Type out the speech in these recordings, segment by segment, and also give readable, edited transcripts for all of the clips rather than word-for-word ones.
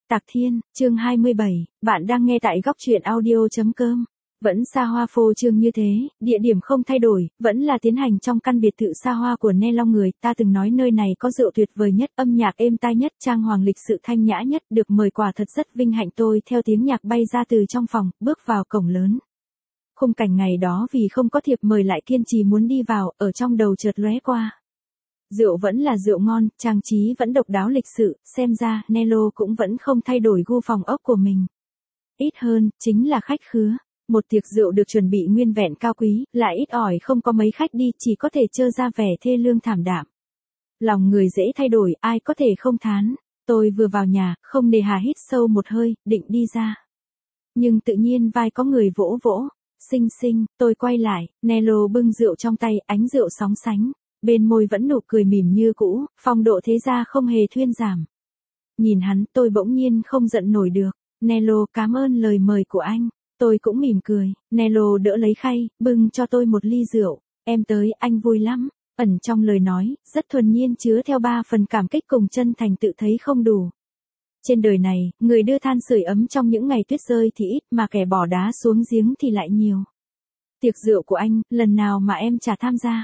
Tạc Thiên, chương 27, bạn đang nghe tại góc truyện audio.com. Vẫn xa hoa phô trương như thế, địa điểm không thay đổi, vẫn là tiến hành trong căn biệt thự xa hoa của Ne Long người. Ta từng nói nơi này có rượu tuyệt vời nhất, âm nhạc êm tai nhất, trang hoàng lịch sự thanh nhã nhất, được mời quả thật rất vinh hạnh. Tôi theo tiếng nhạc bay ra từ trong phòng, bước vào cổng lớn. Khung cảnh ngày đó vì không có thiệp mời lại kiên trì muốn đi vào, ở trong đầu chợt lóe qua. Rượu vẫn là rượu ngon, trang trí vẫn độc đáo lịch sự, xem ra Nelo cũng vẫn không thay đổi gu phòng ốc của mình. Ít hơn, chính là khách khứa. Một tiệc rượu được chuẩn bị nguyên vẹn cao quý, lại ít ỏi không có mấy khách đi, chỉ có thể trơ ra vẻ thê lương thảm đạm. Lòng người dễ thay đổi, ai có thể không thán. Tôi vừa vào nhà, không nề hà hít sâu một hơi, định đi ra. Nhưng tự nhiên vai có người vỗ vỗ. Xinh xinh, tôi quay lại, Nelo bưng rượu trong tay, ánh rượu sóng sánh. Bên môi vẫn nụ cười mỉm như cũ, phong độ thế gia không hề thuyên giảm. Nhìn hắn, tôi bỗng nhiên không giận nổi được. Nelo, cảm ơn lời mời của anh. Tôi cũng mỉm cười. Nelo đỡ lấy khay, bưng cho tôi một ly rượu. Em tới, anh vui lắm. Ẩn trong lời nói, rất thuần nhiên chứa theo 3 phần cảm kích cùng chân thành, tự thấy không đủ. Trên đời này, người đưa than sưởi ấm trong những ngày tuyết rơi thì ít, mà kẻ bỏ đá xuống giếng thì lại nhiều. Tiệc rượu của anh, lần nào mà em chả tham gia.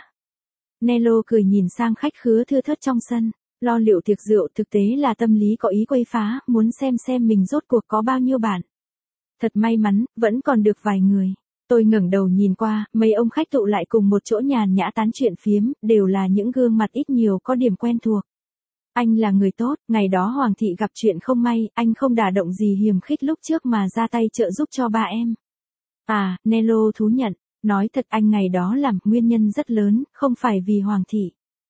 Nelo cười nhìn sang khách khứa thưa thớt trong sân, lo liệu tiệc rượu thực tế là tâm lý có ý quấy phá, muốn xem mình rốt cuộc có bao nhiêu bạn. Thật may mắn, vẫn còn được vài người. Tôi ngẩng đầu nhìn qua, mấy ông khách tụ lại cùng một chỗ nhàn nhã tán chuyện phiếm, đều là những gương mặt ít nhiều có điểm quen thuộc. Anh là người tốt, ngày đó Hoàng thị gặp chuyện không may, anh không đả động gì hiềm khích lúc trước mà ra tay trợ giúp cho ba em. À, Nelo thú nhận. Nói thật, anh ngày đó làm nguyên nhân rất lớn, không phải vì Hoàng thị,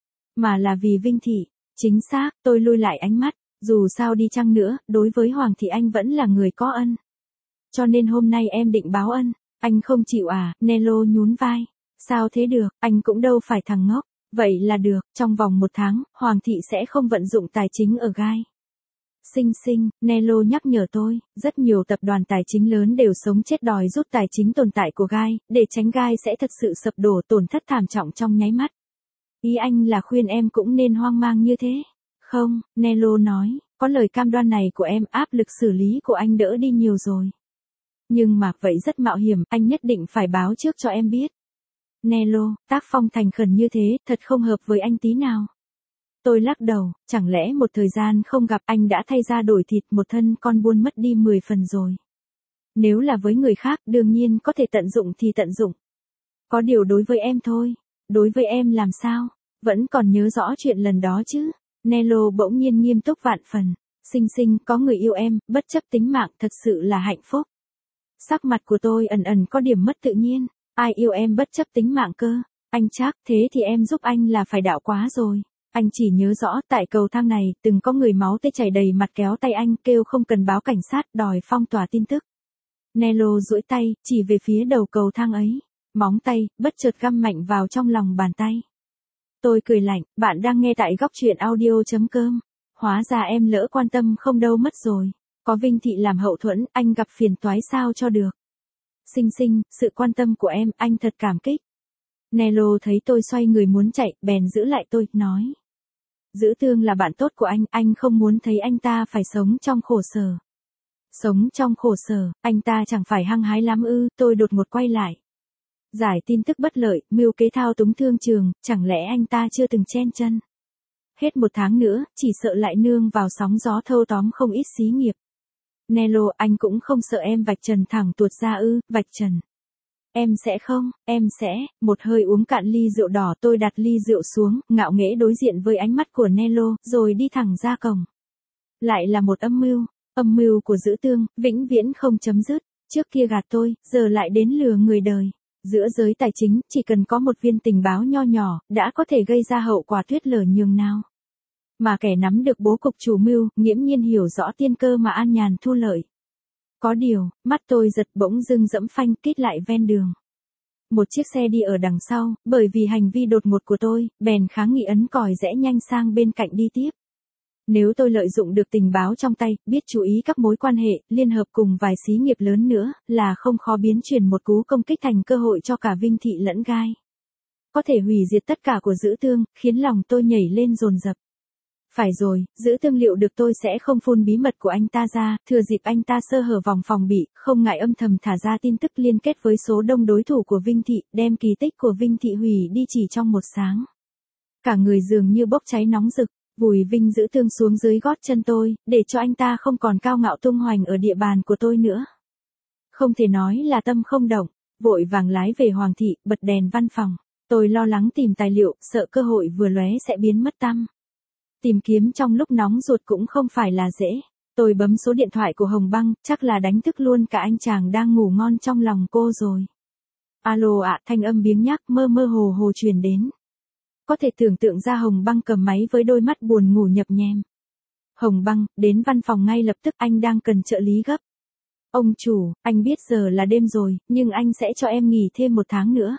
mà là vì Vinh thị. Chính xác, tôi lui lại ánh mắt, dù sao đi chăng nữa, đối với Hoàng thị anh vẫn là người có ân. Cho nên hôm nay em định báo ân. Anh không chịu à? Nelo nhún vai. Sao thế được, anh cũng đâu phải thằng ngốc. Vậy là được, trong vòng 1 tháng, Hoàng thị sẽ không vận dụng tài chính ở Gai. Xinh xinh, Nelo nhắc nhở tôi, rất nhiều tập đoàn tài chính lớn đều sống chết đòi rút tài chính tồn tại của Gai, để tránh Gai sẽ thật sự sập đổ, tổn thất thảm trọng trong nháy mắt. Ý anh là khuyên em cũng nên hoang mang như thế? Không, Nelo nói, có lời cam đoan này của em, áp lực xử lý của anh đỡ đi nhiều rồi. Nhưng mà vậy rất mạo hiểm, anh nhất định phải báo trước cho em biết. Nelo, tác phong thành khẩn như thế, thật không hợp với anh tí nào. Tôi lắc đầu, chẳng lẽ một thời gian không gặp anh đã thay ra đổi thịt, một thân con buôn mất đi 10 phần rồi. Nếu là với người khác, đương nhiên có thể tận dụng thì tận dụng. Có điều đối với em thôi. Đối với em làm sao? Vẫn còn nhớ rõ chuyện lần đó chứ? Nelo bỗng nhiên nghiêm túc vạn phần. Xinh xinh, có người yêu em, bất chấp tính mạng, thật sự là hạnh phúc. Sắc mặt của tôi ẩn ẩn có điểm mất tự nhiên. Ai yêu em bất chấp tính mạng cơ? Anh chắc, thế thì em giúp anh là phải đạo quá rồi. Anh chỉ nhớ rõ, tại cầu thang này, từng có người máu tê chảy đầy mặt kéo tay anh, kêu không cần báo cảnh sát, đòi phong tỏa tin tức. Nelo duỗi tay, chỉ về phía đầu cầu thang ấy. Móng tay, bất chợt găm mạnh vào trong lòng bàn tay. Tôi cười lạnh, bạn đang nghe tại góc truyện audio.com. Hóa ra em lỡ quan tâm không đâu mất rồi. Có Vinh thị làm hậu thuẫn, anh gặp phiền toái sao cho được. Xinh xinh, sự quan tâm của em, anh thật cảm kích. Nelo thấy tôi xoay người muốn chạy, bèn giữ lại tôi, nói. Giữ Tương là bạn tốt của anh không muốn thấy anh ta phải sống trong khổ sở. Sống trong khổ sở, anh ta chẳng phải hăng hái lắm ư? Tôi đột ngột quay lại. Giải tin tức bất lợi, mưu kế thao túng thương trường, chẳng lẽ anh ta chưa từng chen chân? Hết 1 tháng nữa, chỉ sợ lại nương vào sóng gió thâu tóm không ít xí nghiệp. Nelo, anh cũng không sợ em vạch trần thẳng tuột ra ư? Vạch trần. Em sẽ không, em sẽ. Một hơi uống cạn ly rượu đỏ, tôi đặt ly rượu xuống, ngạo nghễ đối diện với ánh mắt của Nelo, rồi đi thẳng ra cổng. Lại là một âm mưu của Dữ Tương, vĩnh viễn không chấm dứt. Trước kia gạt tôi, giờ lại đến lừa người đời. Giữa giới tài chính, chỉ cần có một viên tình báo nho nhỏ, đã có thể gây ra hậu quả tuyết lở nhường nào. Mà kẻ nắm được bố cục chủ mưu, nghiễm nhiên hiểu rõ tiên cơ mà an nhàn thu lợi. Có điều, mắt tôi giật, bỗng dưng dẫm phanh kít lại ven đường. Một chiếc xe đi ở đằng sau, bởi vì hành vi đột ngột của tôi, bèn kháng nghị ấn còi rẽ nhanh sang bên cạnh đi tiếp. Nếu tôi lợi dụng được tình báo trong tay, biết chú ý các mối quan hệ, liên hợp cùng vài xí nghiệp lớn nữa, là không khó biến chuyển một cú công kích thành cơ hội cho cả Vinh thị lẫn Gai. Có thể hủy diệt tất cả của Dữ Tương, khiến lòng tôi nhảy lên dồn dập. Phải rồi, giữ tương liệu được tôi sẽ không phun bí mật của anh ta ra, thừa dịp anh ta sơ hở vòng phòng bị, không ngại âm thầm thả ra tin tức liên kết với số đông đối thủ của Vinh Thị, đem kỳ tích của Vinh Thị hủy đi chỉ trong một sáng. Cả người dường như bốc cháy nóng rực, vùi Vinh Giữ Tương xuống dưới gót chân tôi, để cho anh ta không còn cao ngạo tung hoành ở địa bàn của tôi nữa. Không thể nói là tâm không động, vội vàng lái về Hoàng Thị, bật đèn văn phòng. Tôi lo lắng tìm tài liệu, sợ cơ hội vừa lóe sẽ biến mất tăm. Tìm kiếm trong lúc nóng ruột cũng không phải là dễ. Tôi bấm số điện thoại của Hồng Băng, chắc là đánh thức luôn cả anh chàng đang ngủ ngon trong lòng cô rồi. Alo ạ, thanh âm biếng nhác mơ mơ hồ hồ truyền đến. Có thể tưởng tượng ra Hồng Băng cầm máy với đôi mắt buồn ngủ nhập nhèm. Hồng Băng, đến văn phòng ngay lập tức, anh đang cần trợ lý gấp. Ông chủ, anh biết giờ là đêm rồi, nhưng anh sẽ cho em nghỉ thêm 1 tháng nữa.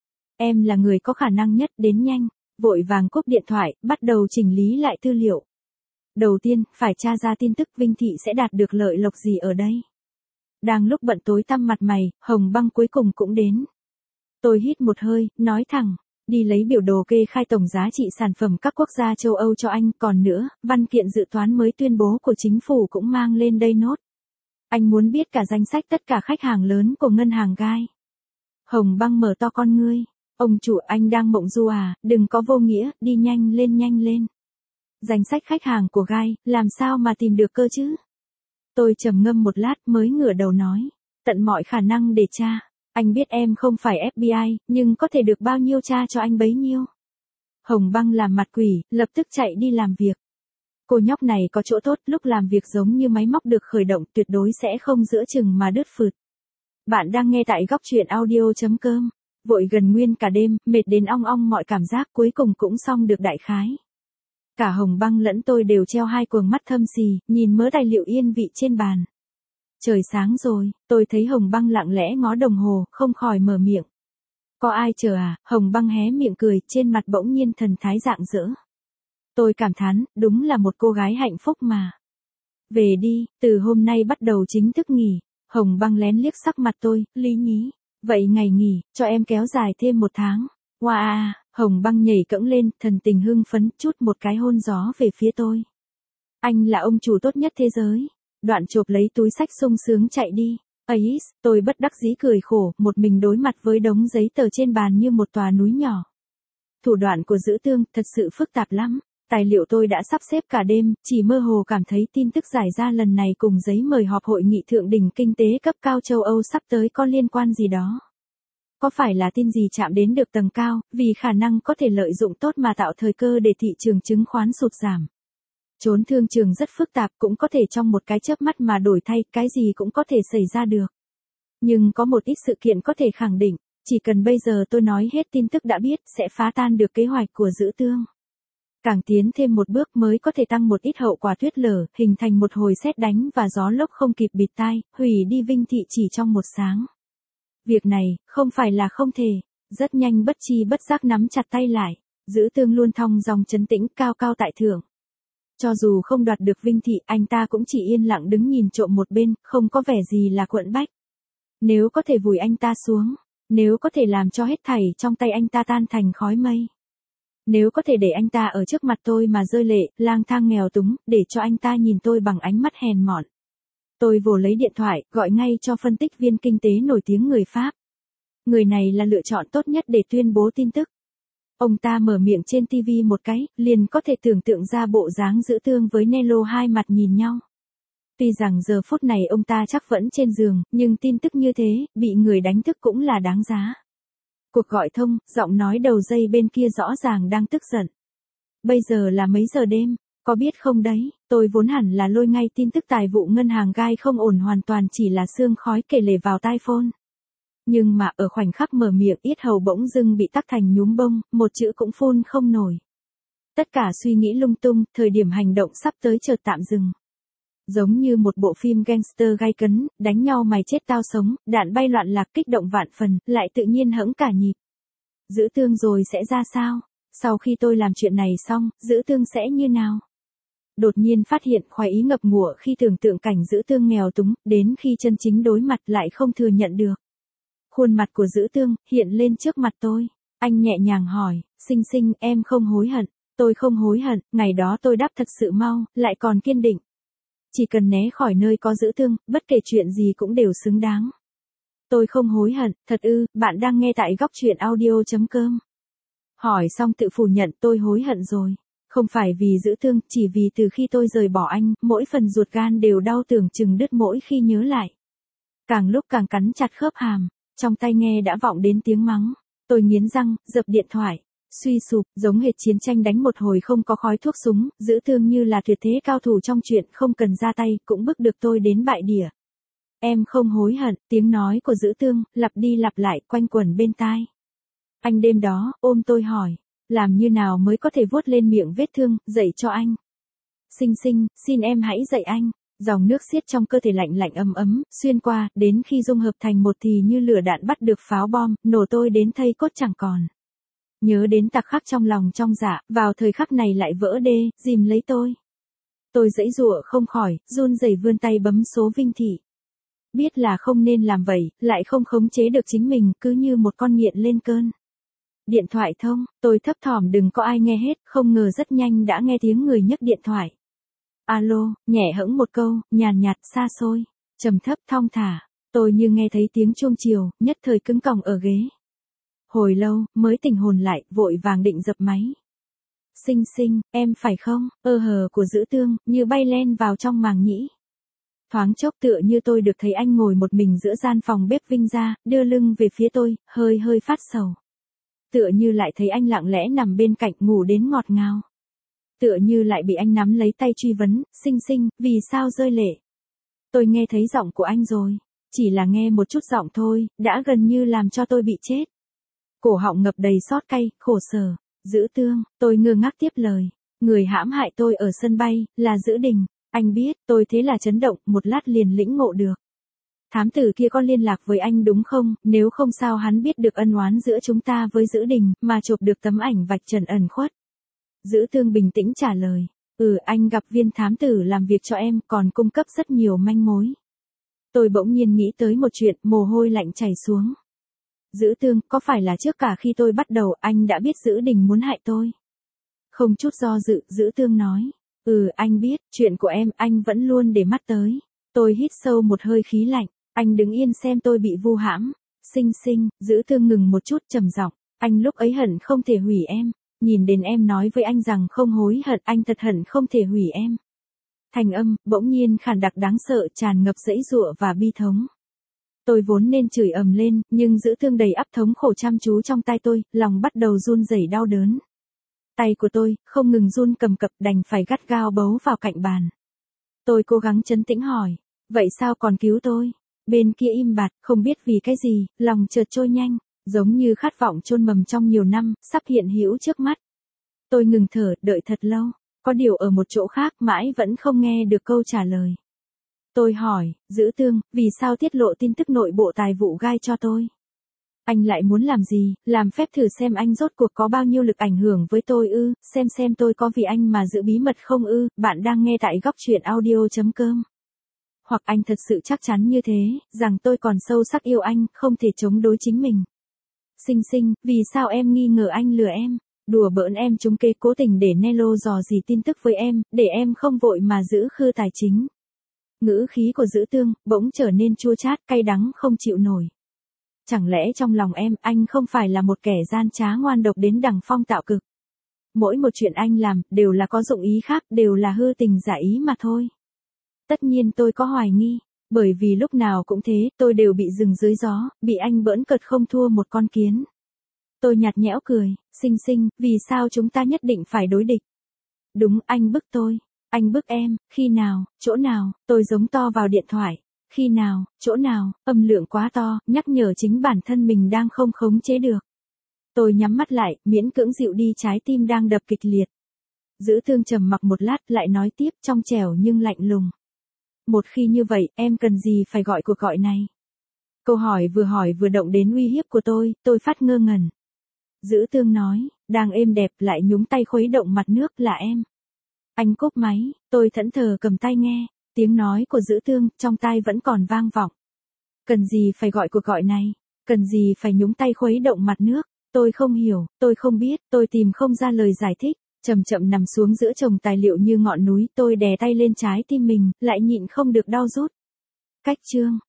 Em là người có khả năng nhất, đến nhanh. Vội vàng cúp điện thoại, bắt đầu chỉnh lý lại tư liệu. Đầu tiên, phải tra ra tin tức Vinh Thị sẽ đạt được lợi lộc gì ở đây. Đang lúc bận tối tăm mặt mày, Hồng Băng cuối cùng cũng đến. Tôi hít một hơi, nói thẳng, đi lấy biểu đồ kê khai tổng giá trị sản phẩm các quốc gia châu Âu cho anh. Còn nữa, văn kiện dự toán mới tuyên bố của chính phủ cũng mang lên đây nốt. Anh muốn biết cả danh sách tất cả khách hàng lớn của ngân hàng Gai. Hồng Băng mở to con ngươi. Ông chủ, anh đang mộng du à, đừng có vô nghĩa, đi nhanh lên nhanh lên. Danh sách khách hàng của Gai, làm sao mà tìm được cơ chứ? Tôi trầm ngâm một lát mới ngửa đầu nói, tận mọi khả năng để tra. Anh biết em không phải FBI, nhưng có thể được bao nhiêu tra cho anh bấy nhiêu. Hồng Băng làm mặt quỷ, lập tức chạy đi làm việc. Cô nhóc này có chỗ tốt, lúc làm việc giống như máy móc được khởi động, tuyệt đối sẽ không giữa chừng mà đứt phượt. Bạn đang nghe tại góc truyện audio.com. Vội gần nguyên cả đêm, mệt đến ong ong mọi cảm giác, cuối cùng cũng xong được đại khái. Cả Hồng Băng lẫn tôi đều treo 2 quầng mắt thâm xì, nhìn mớ tài liệu yên vị trên bàn. Trời sáng rồi, tôi thấy Hồng Băng lặng lẽ ngó đồng hồ, không khỏi mở miệng. Có ai chờ à? Hồng Băng hé miệng cười, trên mặt bỗng nhiên thần thái rạng rỡ. Tôi cảm thán, đúng là một cô gái hạnh phúc mà. Về đi, từ hôm nay bắt đầu chính thức nghỉ. Hồng Băng lén liếc sắc mặt tôi, lý nhí. Vậy ngày nghỉ, cho em kéo dài thêm 1 tháng. Wow, Hồng Băng nhảy cẫng lên, thần tình hưng phấn, chút một cái hôn gió về phía tôi. Anh là ông chủ tốt nhất thế giới. Đoạn chộp lấy túi xách sung sướng chạy đi. Ấy, tôi bất đắc dĩ cười khổ, một mình đối mặt với đống giấy tờ trên bàn như một tòa núi nhỏ. Thủ đoạn của Giữ Tương thật sự phức tạp lắm. Tài liệu tôi đã sắp xếp cả đêm, chỉ mơ hồ cảm thấy tin tức giải ra lần này cùng giấy mời họp hội nghị thượng đỉnh kinh tế cấp cao châu Âu sắp tới có liên quan gì đó. Có phải là tin gì chạm đến được tầng cao, vì khả năng có thể lợi dụng tốt mà tạo thời cơ để thị trường chứng khoán sụt giảm. Chốn thương trường rất phức tạp, cũng có thể trong một cái chớp mắt mà đổi thay, cái gì cũng có thể xảy ra được. Nhưng có một ít sự kiện có thể khẳng định, chỉ cần bây giờ tôi nói hết tin tức đã biết sẽ phá tan được kế hoạch của Giữ Tương. Càng tiến thêm một bước mới có thể tăng một ít hậu quả tuyết lở, hình thành một hồi sét đánh và gió lốc không kịp bịt tai, hủy đi Vinh Thị chỉ trong 1 sáng. Việc này, không phải là không thể, rất nhanh bất chi bất giác nắm chặt tay lại, Giữ Tương luôn thong dong trấn tĩnh, cao cao tại thượng. Cho dù không đoạt được Vinh Thị, anh ta cũng chỉ yên lặng đứng nhìn trộm một bên, không có vẻ gì là quẫn bách. Nếu có thể vùi anh ta xuống, nếu có thể làm cho hết thảy trong tay anh ta tan thành khói mây. Nếu có thể để anh ta ở trước mặt tôi mà rơi lệ, lang thang nghèo túng, để cho anh ta nhìn tôi bằng ánh mắt hèn mọn. Tôi vồ lấy điện thoại, gọi ngay cho phân tích viên kinh tế nổi tiếng người Pháp. Người này là lựa chọn tốt nhất để tuyên bố tin tức. Ông ta mở miệng trên TV một cái, liền có thể tưởng tượng ra bộ dáng Giữ Tương với Nelo hai mặt nhìn nhau. Tuy rằng giờ phút này ông ta chắc vẫn trên giường, nhưng tin tức như thế, bị người đánh thức cũng là đáng giá. Cuộc gọi thông, giọng nói đầu dây bên kia rõ ràng đang tức giận. Bây giờ là mấy giờ đêm, có biết không đấy, tôi vốn hẳn là lôi ngay tin tức tài vụ ngân hàng Gai không ổn hoàn toàn chỉ là sương khói kể lể vào tai phone. Nhưng mà ở khoảnh khắc mở miệng yết hầu bỗng dưng bị tắc thành nhúm bông, một chữ cũng phun không nổi. Tất cả suy nghĩ lung tung, thời điểm hành động sắp tới chợt tạm dừng. Giống như một bộ phim gangster gay cấn, đánh nhau mày chết tao sống, đạn bay loạn lạc kích động vạn phần, lại tự nhiên hẫng cả nhịp. Giữ Tương rồi sẽ ra sao? Sau khi tôi làm chuyện này xong, Giữ Tương sẽ như nào? Đột nhiên phát hiện khoái ý ngập ngụa khi tưởng tượng cảnh Giữ Tương nghèo túng, đến khi chân chính đối mặt lại không thừa nhận được. Khuôn mặt của Giữ Tương hiện lên trước mặt tôi. Anh nhẹ nhàng hỏi, Sinh Sinh, em không hối hận. Tôi không hối hận, ngày đó tôi đáp thật sự mau, lại còn kiên định. Chỉ cần né khỏi nơi có Dữ Thương, bất kể chuyện gì cũng đều xứng đáng. Tôi không hối hận, thật ư, bạn đang nghe tại góc truyện audio.com. Hỏi xong tự phủ nhận tôi hối hận rồi. Không phải vì Dữ Thương, chỉ vì từ khi tôi rời bỏ anh, mỗi phần ruột gan đều đau tưởng chừng đứt mỗi khi nhớ lại. Càng lúc càng cắn chặt khớp hàm, trong tai nghe đã vọng đến tiếng mắng. Tôi nghiến răng, dập điện thoại. Suy sụp, giống hệt chiến tranh đánh một hồi không có khói thuốc súng, Dữ Thương như là tuyệt thế cao thủ trong chuyện không cần ra tay, cũng bức được tôi đến bại đỉa. Em không hối hận, tiếng nói của Dữ Thương, lặp đi lặp lại, quanh quẩn bên tai. Anh đêm đó, ôm tôi hỏi, làm như nào mới có thể vuốt lên miệng vết thương, dạy cho anh. Sinh sinh, xin em hãy dạy anh. Dòng nước xiết trong cơ thể lạnh lạnh ấm ấm, xuyên qua, đến khi dung hợp thành một thì như lửa đạn bắt được pháo bom, nổ tôi đến thây cốt chẳng còn. Nhớ đến tặc khắc trong lòng trong dạ, vào thời khắc này lại vỡ đê, dìm lấy tôi. Tôi giãy giụa không khỏi, run rẩy vươn tay bấm số Vinh Thị. Biết là không nên làm vậy, lại không khống chế được chính mình, cứ như một con nghiện lên cơn. Điện thoại thông, tôi thấp thỏm đừng có ai nghe hết, không ngờ rất nhanh đã nghe tiếng người nhấc điện thoại. Alo, nhẹ hững một câu, nhàn nhạt, xa xôi, trầm thấp thong thả, tôi như nghe thấy tiếng chuông chiều, nhất thời cứng còng ở ghế. Hồi lâu, mới tỉnh hồn lại, vội vàng định dập máy. Sinh sinh, em phải không, hờ của Dữ Thương, như bay len vào trong màng nhĩ. Thoáng chốc tựa như tôi được thấy anh ngồi một mình giữa gian phòng bếp Vinh ra, đưa lưng về phía tôi, hơi hơi phát sầu. Tựa như lại thấy anh lặng lẽ nằm bên cạnh ngủ đến ngọt ngào. Tựa như lại bị anh nắm lấy tay truy vấn, sinh sinh, vì sao rơi lệ. Tôi nghe thấy giọng của anh rồi, chỉ là nghe một chút giọng thôi, đã gần như làm cho tôi bị chết. Cổ họng ngập đầy xót cay, khổ sở. Dữ Thương, tôi ngơ ngác tiếp lời. Người hãm hại tôi ở sân bay, là Dữ Đình. Anh biết, tôi thế là chấn động, một lát liền lĩnh ngộ được. Thám tử kia có liên lạc với anh đúng không, nếu không sao hắn biết được ân oán giữa chúng ta với Dữ Đình, mà chụp được tấm ảnh vạch trần ẩn khuất. Dữ Thương bình tĩnh trả lời. Anh gặp viên thám tử làm việc cho em, còn cung cấp rất nhiều manh mối. Tôi bỗng nhiên nghĩ tới một chuyện, mồ hôi lạnh chảy xuống. Dữ Thương, có phải là trước cả khi tôi bắt đầu anh đã biết Dữ Đình muốn hại tôi? Không chút do dự, Dữ Thương nói. Anh biết, chuyện của em, anh vẫn luôn để mắt tới. Tôi hít sâu một hơi khí lạnh, anh đứng yên xem tôi bị vu hãm. Sinh sinh, Dữ Thương ngừng một chút trầm giọng, anh lúc ấy hận không thể hủy em. Nhìn đến em nói với anh rằng không hối hận, anh thật hận không thể hủy em. Thành âm, bỗng nhiên khàn đặc đáng sợ tràn ngập giãy giụa và bi thống. Tôi vốn nên chửi ầm lên, nhưng Dữ Thương đầy ắp thống khổ chăm chú trong tay tôi, lòng bắt đầu run rẩy đau đớn. Tay của tôi, không ngừng run cầm cập đành phải gắt gao bấu vào cạnh bàn. Tôi cố gắng trấn tĩnh hỏi, vậy sao còn cứu tôi? Bên kia im bặt, không biết vì cái gì, lòng chợt trôi nhanh, giống như khát vọng chôn mầm trong nhiều năm, sắp hiện hữu trước mắt. Tôi ngừng thở, đợi thật lâu, có điều ở một chỗ khác mãi vẫn không nghe được câu trả lời. Tôi hỏi, Dữ Thương, vì sao tiết lộ tin tức nội bộ tài vụ gai cho tôi? Anh lại muốn làm gì, làm phép thử xem anh rốt cuộc có bao nhiêu lực ảnh hưởng với tôi ư, xem tôi có vì anh mà giữ bí mật không ư, bạn đang nghe tại góc truyện audio.com. Hoặc anh thật sự chắc chắn như thế, rằng tôi còn sâu sắc yêu anh, không thể chống đối chính mình. Sinh sinh, vì sao em nghi ngờ anh lừa em? Đùa bỡn em trúng kế cố tình để Nelo dò dỉ tin tức với em, để em không vội mà giữ khư tài chính. Ngữ khí của Dữ Thương bỗng trở nên chua chát, cay đắng không chịu nổi. Chẳng lẽ trong lòng em, anh không phải là một kẻ gian trá ngoan độc đến đằng phong tạo cực? Mỗi một chuyện anh làm, đều là có dụng ý khác, đều là hư tình giả ý mà thôi. Tất nhiên tôi có hoài nghi, bởi vì lúc nào cũng thế, tôi đều bị dừng dưới gió, bị anh bỡn cợt không thua một con kiến. Tôi nhạt nhẽo cười, sinh sinh, vì sao chúng ta nhất định phải đối địch? Đúng, anh bức tôi. Anh bức em, khi nào, chỗ nào, tôi giống to vào điện thoại. Khi nào, chỗ nào, âm lượng quá to, nhắc nhở chính bản thân mình đang không khống chế được. Tôi nhắm mắt lại, miễn cưỡng dịu đi trái tim đang đập kịch liệt. Dữ Thương trầm mặc một lát, lại nói tiếp trong trẻo nhưng lạnh lùng. Một khi như vậy, em cần gì phải gọi cuộc gọi này? Câu hỏi vừa động đến uy hiếp của tôi phát ngơ ngẩn. Dữ Thương nói, đang êm đẹp lại nhúng tay khuấy động mặt nước là em. Anh cúp máy, tôi thẫn thờ cầm tay nghe, tiếng nói của Dữ Thương trong tai vẫn còn vang vọng. Cần gì phải gọi cuộc gọi này? Cần gì phải nhúng tay khuấy động mặt nước? Tôi không hiểu, tôi không biết, tôi tìm không ra lời giải thích. Chậm chậm nằm xuống giữa chồng tài liệu như ngọn núi, tôi đè tay lên trái tim mình, lại nhịn không được đau rút. Cách chương